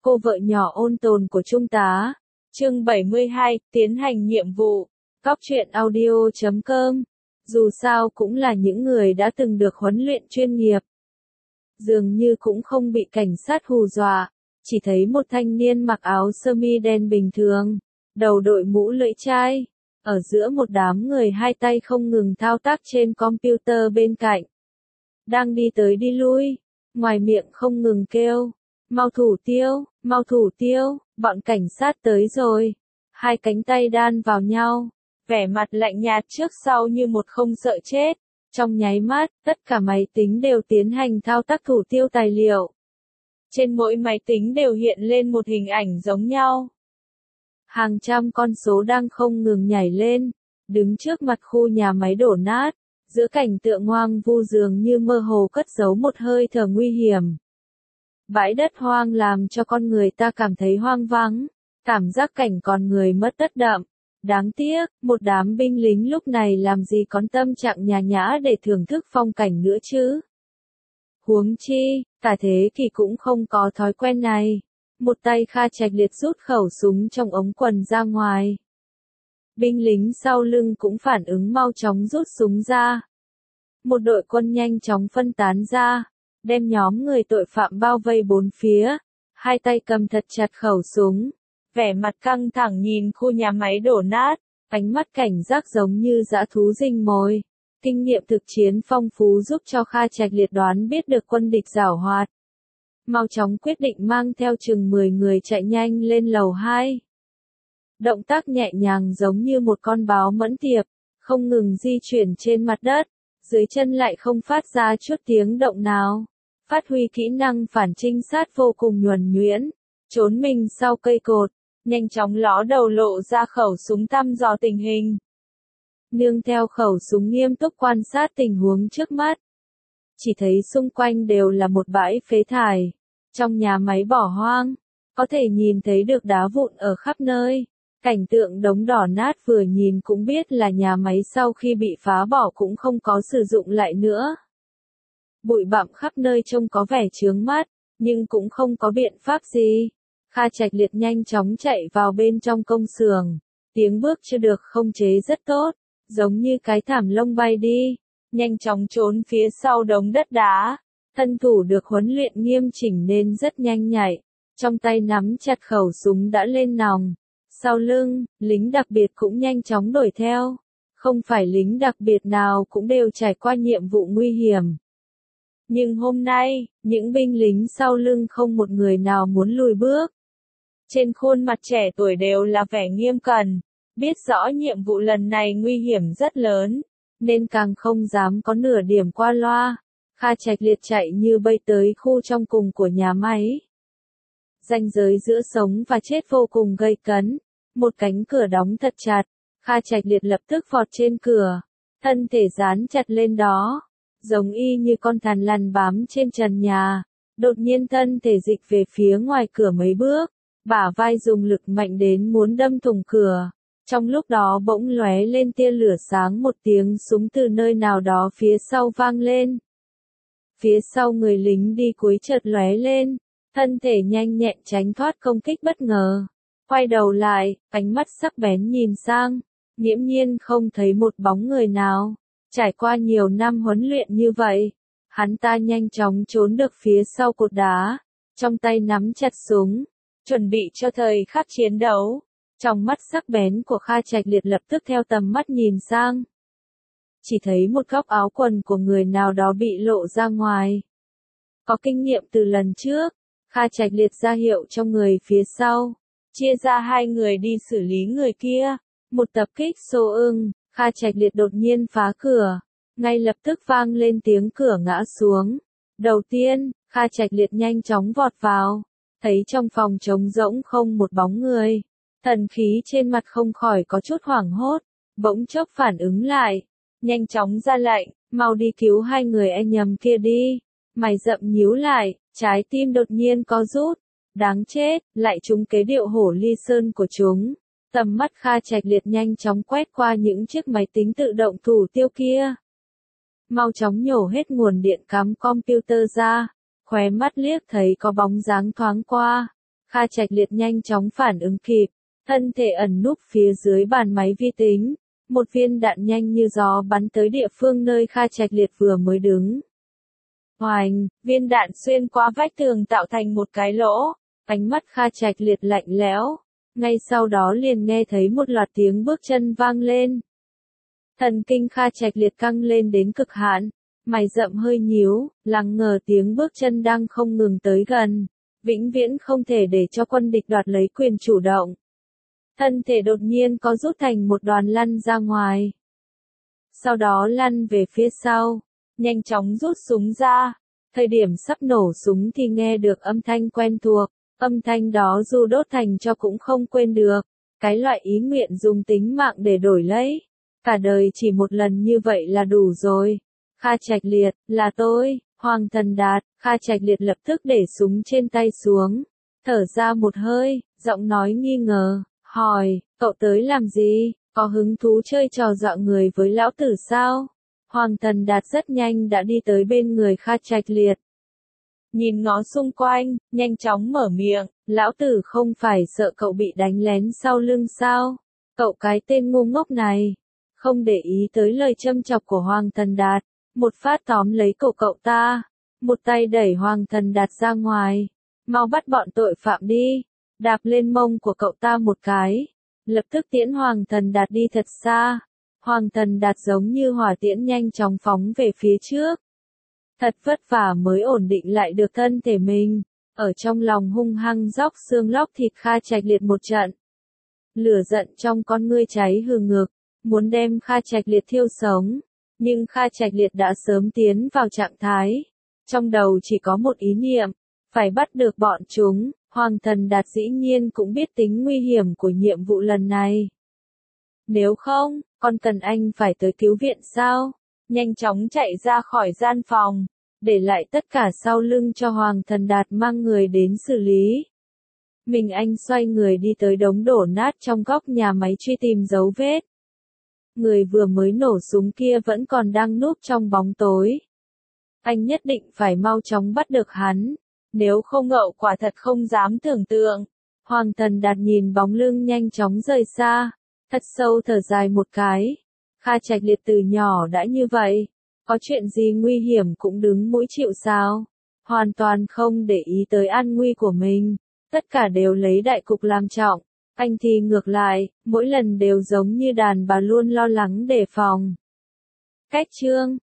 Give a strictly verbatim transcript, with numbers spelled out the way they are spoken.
cô vợ nhỏ ôn tồn của Trung tá. Chương bảy mươi hai, tiến hành nhiệm vụ. Cóc truyện audio chấm com. Dù sao cũng là những người đã từng được huấn luyện chuyên nghiệp. Dường như cũng không bị cảnh sát hù dọa, chỉ thấy một thanh niên mặc áo sơ mi đen bình thường, đầu đội mũ lưỡi chai, ở giữa một đám người hai tay không ngừng thao tác trên computer bên cạnh. Đang đi tới đi lui, ngoài miệng không ngừng kêu, mau thủ tiêu, mau thủ tiêu, bọn cảnh sát tới rồi. Hai cánh tay đan vào nhau, vẻ mặt lạnh nhạt trước sau như một không sợ chết. Trong nháy mắt, tất cả máy tính đều tiến hành thao tác thủ tiêu tài liệu. Trên mỗi máy tính đều hiện lên một hình ảnh giống nhau. Hàng trăm con số đang không ngừng nhảy lên, đứng trước mặt khu nhà máy đổ nát, giữa cảnh tượng hoang vu dường như mơ hồ cất giấu một hơi thở nguy hiểm. Bãi đất hoang làm cho con người ta cảm thấy hoang vắng, cảm giác cảnh con người mất đất đậm. Đáng tiếc, một đám binh lính lúc này làm gì có tâm trạng nhàn nhã để thưởng thức phong cảnh nữa chứ. Huống chi, cả thế kỷ cũng không có thói quen này. Một tay Kha Trạch Liệt rút khẩu súng trong ống quần ra ngoài. Binh lính sau lưng cũng phản ứng mau chóng rút súng ra. Một đội quân nhanh chóng phân tán ra, đem nhóm người tội phạm bao vây bốn phía, hai tay cầm thật chặt khẩu súng. Vẻ mặt căng thẳng nhìn khu nhà máy đổ nát, ánh mắt cảnh giác giống như dã thú rình mồi. Kinh nghiệm thực chiến phong phú giúp cho Kha Trạch Liệt đoán biết được quân địch giảo hoạt. Mau chóng quyết định mang theo chừng mười người chạy nhanh lên lầu hai. Động tác nhẹ nhàng giống như một con báo mẫn tiệp, không ngừng di chuyển trên mặt đất, dưới chân lại không phát ra chút tiếng động nào. Phát huy kỹ năng phản trinh sát vô cùng nhuần nhuyễn, trốn mình sau cây cột. Nhanh chóng ló đầu lộ ra khẩu súng thăm dò tình hình. Nương theo khẩu súng nghiêm túc quan sát tình huống trước mắt. Chỉ thấy xung quanh đều là một bãi phế thải. Trong nhà máy bỏ hoang, có thể nhìn thấy được đá vụn ở khắp nơi. Cảnh tượng đống đổ nát vừa nhìn cũng biết là nhà máy sau khi bị phá bỏ cũng không có sử dụng lại nữa. Bụi bặm khắp nơi trông có vẻ chướng mắt, nhưng cũng không có biện pháp gì. Kha Trạch Liệt nhanh chóng chạy vào bên trong công xưởng, tiếng bước chưa được không chế rất tốt, giống như cái thảm lông bay đi, nhanh chóng trốn phía sau đống đất đá, thân thủ được huấn luyện nghiêm chỉnh nên rất nhanh nhạy, trong tay nắm chặt khẩu súng đã lên nòng, sau lưng, lính đặc biệt cũng nhanh chóng đuổi theo, không phải lính đặc biệt nào cũng đều trải qua nhiệm vụ nguy hiểm. Nhưng hôm nay, những binh lính sau lưng không một người nào muốn lùi bước. Trên khuôn mặt trẻ tuổi đều là vẻ nghiêm cẩn, biết rõ nhiệm vụ lần này nguy hiểm rất lớn, nên càng không dám có nửa điểm qua loa. Kha Trạch Liệt chạy như bay tới khu trong cùng của nhà máy. Ranh giới giữa sống và chết vô cùng gay cấn, một cánh cửa đóng thật chặt, Kha Trạch Liệt lập tức vọt trên cửa, thân thể dán chặt lên đó, giống y như con thằn lằn bám trên trần nhà, đột nhiên thân thể dịch về phía ngoài cửa mấy bước. Bả vai dùng lực mạnh đến muốn đâm thủng cửa. Trong lúc đó bỗng lóe lên tia lửa sáng, một tiếng súng từ nơi nào đó phía sau vang lên. Phía sau người lính đi cuối chợt lóe lên, thân thể nhanh nhẹn tránh thoát công kích bất ngờ. Quay đầu lại, ánh mắt sắc bén nhìn sang, nghiễm nhiên không thấy một bóng người nào. Trải qua nhiều năm huấn luyện như vậy, hắn ta nhanh chóng trốn được phía sau cột đá, trong tay nắm chặt súng. Chuẩn bị cho thời khắc chiến đấu. Trong mắt sắc bén của Kha Trạch Liệt lập tức theo tầm mắt nhìn sang. Chỉ thấy một góc áo quần của người nào đó bị lộ ra ngoài. Có kinh nghiệm từ lần trước, Kha Trạch Liệt ra hiệu cho người phía sau, chia ra hai người đi xử lý người kia. Một tập kích xô ưng, Kha Trạch Liệt đột nhiên phá cửa, ngay lập tức vang lên tiếng cửa ngã xuống. Đầu tiên, Kha Trạch Liệt nhanh chóng vọt vào. Thấy trong phòng trống rỗng không một bóng người, thần khí trên mặt không khỏi có chút hoảng hốt, bỗng chốc phản ứng lại, nhanh chóng ra lệnh, mau đi cứu hai người e nhầm kia đi. Mày rậm nhíu lại, trái tim đột nhiên có rút, đáng chết, lại trúng kế điệu hổ ly sơn của chúng. Tầm mắt Kha Trạch Liệt nhanh chóng quét qua những chiếc máy tính tự động thủ tiêu kia. Mau chóng nhổ hết nguồn điện cắm computer ra. Khóe mắt liếc thấy có bóng dáng thoáng qua. Kha Trạch Liệt nhanh chóng phản ứng kịp, thân thể ẩn núp phía dưới bàn máy vi tính, một viên đạn nhanh như gió bắn tới địa phương nơi Kha Trạch Liệt vừa mới đứng. Oành, viên đạn xuyên qua vách tường tạo thành một cái lỗ, ánh mắt Kha Trạch Liệt lạnh lẽo, ngay sau đó liền nghe thấy một loạt tiếng bước chân vang lên. Thần kinh Kha Trạch Liệt căng lên đến cực hạn, mày rậm hơi nhíu, lắng ngờ tiếng bước chân đang không ngừng tới gần, vĩnh viễn không thể để cho quân địch đoạt lấy quyền chủ động. Thân thể đột nhiên có rút thành một đoàn lăn ra ngoài. Sau đó lăn về phía sau, nhanh chóng rút súng ra. Thời điểm sắp nổ súng thì nghe được âm thanh quen thuộc, âm thanh đó dù đốt thành cho cũng không quên được. Cái loại ý nguyện dùng tính mạng để đổi lấy. Cả đời chỉ một lần như vậy là đủ rồi. Kha Trạch Liệt, là tôi, Hoàng Thần Đạt. Kha Trạch Liệt lập tức để súng trên tay xuống, thở ra một hơi, giọng nói nghi ngờ, hỏi, cậu tới làm gì, có hứng thú chơi trò dọa người với lão tử sao? Hoàng Thần Đạt rất nhanh đã đi tới bên người Kha Trạch Liệt. Nhìn ngó xung quanh, nhanh chóng mở miệng, lão tử không phải sợ cậu bị đánh lén sau lưng sao? Cậu cái tên ngu ngốc này, không để ý tới lời châm chọc của Hoàng Thần Đạt, một phát tóm lấy cổ cậu ta, một tay đẩy Hoàng Thần Đạt ra ngoài, mau bắt bọn tội phạm đi, đạp lên mông của cậu ta một cái, lập tức tiễn Hoàng Thần Đạt đi thật xa. Hoàng Thần Đạt giống như hỏa tiễn nhanh chóng phóng về phía trước. Thật vất vả mới ổn định lại được thân thể mình, ở trong lòng hung hăng róc xương lóc thịt Kha Trạch Liệt một trận. Lửa giận trong con ngươi cháy hừng ngực, muốn đem Kha Trạch Liệt thiêu sống, nhưng Kha Trạch Liệt đã sớm tiến vào trạng thái. Trong đầu chỉ có một ý niệm, phải bắt được bọn chúng. Hoàng Thần Đạt dĩ nhiên cũng biết tính nguy hiểm của nhiệm vụ lần này. Nếu không, còn cần anh phải tới cứu viện sao? Nhanh chóng chạy ra khỏi gian phòng, để lại tất cả sau lưng cho Hoàng Thần Đạt mang người đến xử lý. Mình anh xoay người đi tới đống đổ nát trong góc nhà máy truy tìm dấu vết. Người vừa mới nổ súng kia vẫn còn đang núp trong bóng tối. Anh nhất định phải mau chóng bắt được hắn, nếu không hậu quả thật không dám tưởng tượng. Hoàng Thần Đạt nhìn bóng lưng nhanh chóng rời xa, thật sâu thở dài một cái. Kha Trạch Liệt từ nhỏ đã như vậy, có chuyện gì nguy hiểm cũng đứng mũi chịu sào, hoàn toàn không để ý tới an nguy của mình, tất cả đều lấy đại cục làm trọng. Anh thì ngược lại, mỗi lần đều giống như đàn bà luôn lo lắng đề phòng. Cách chương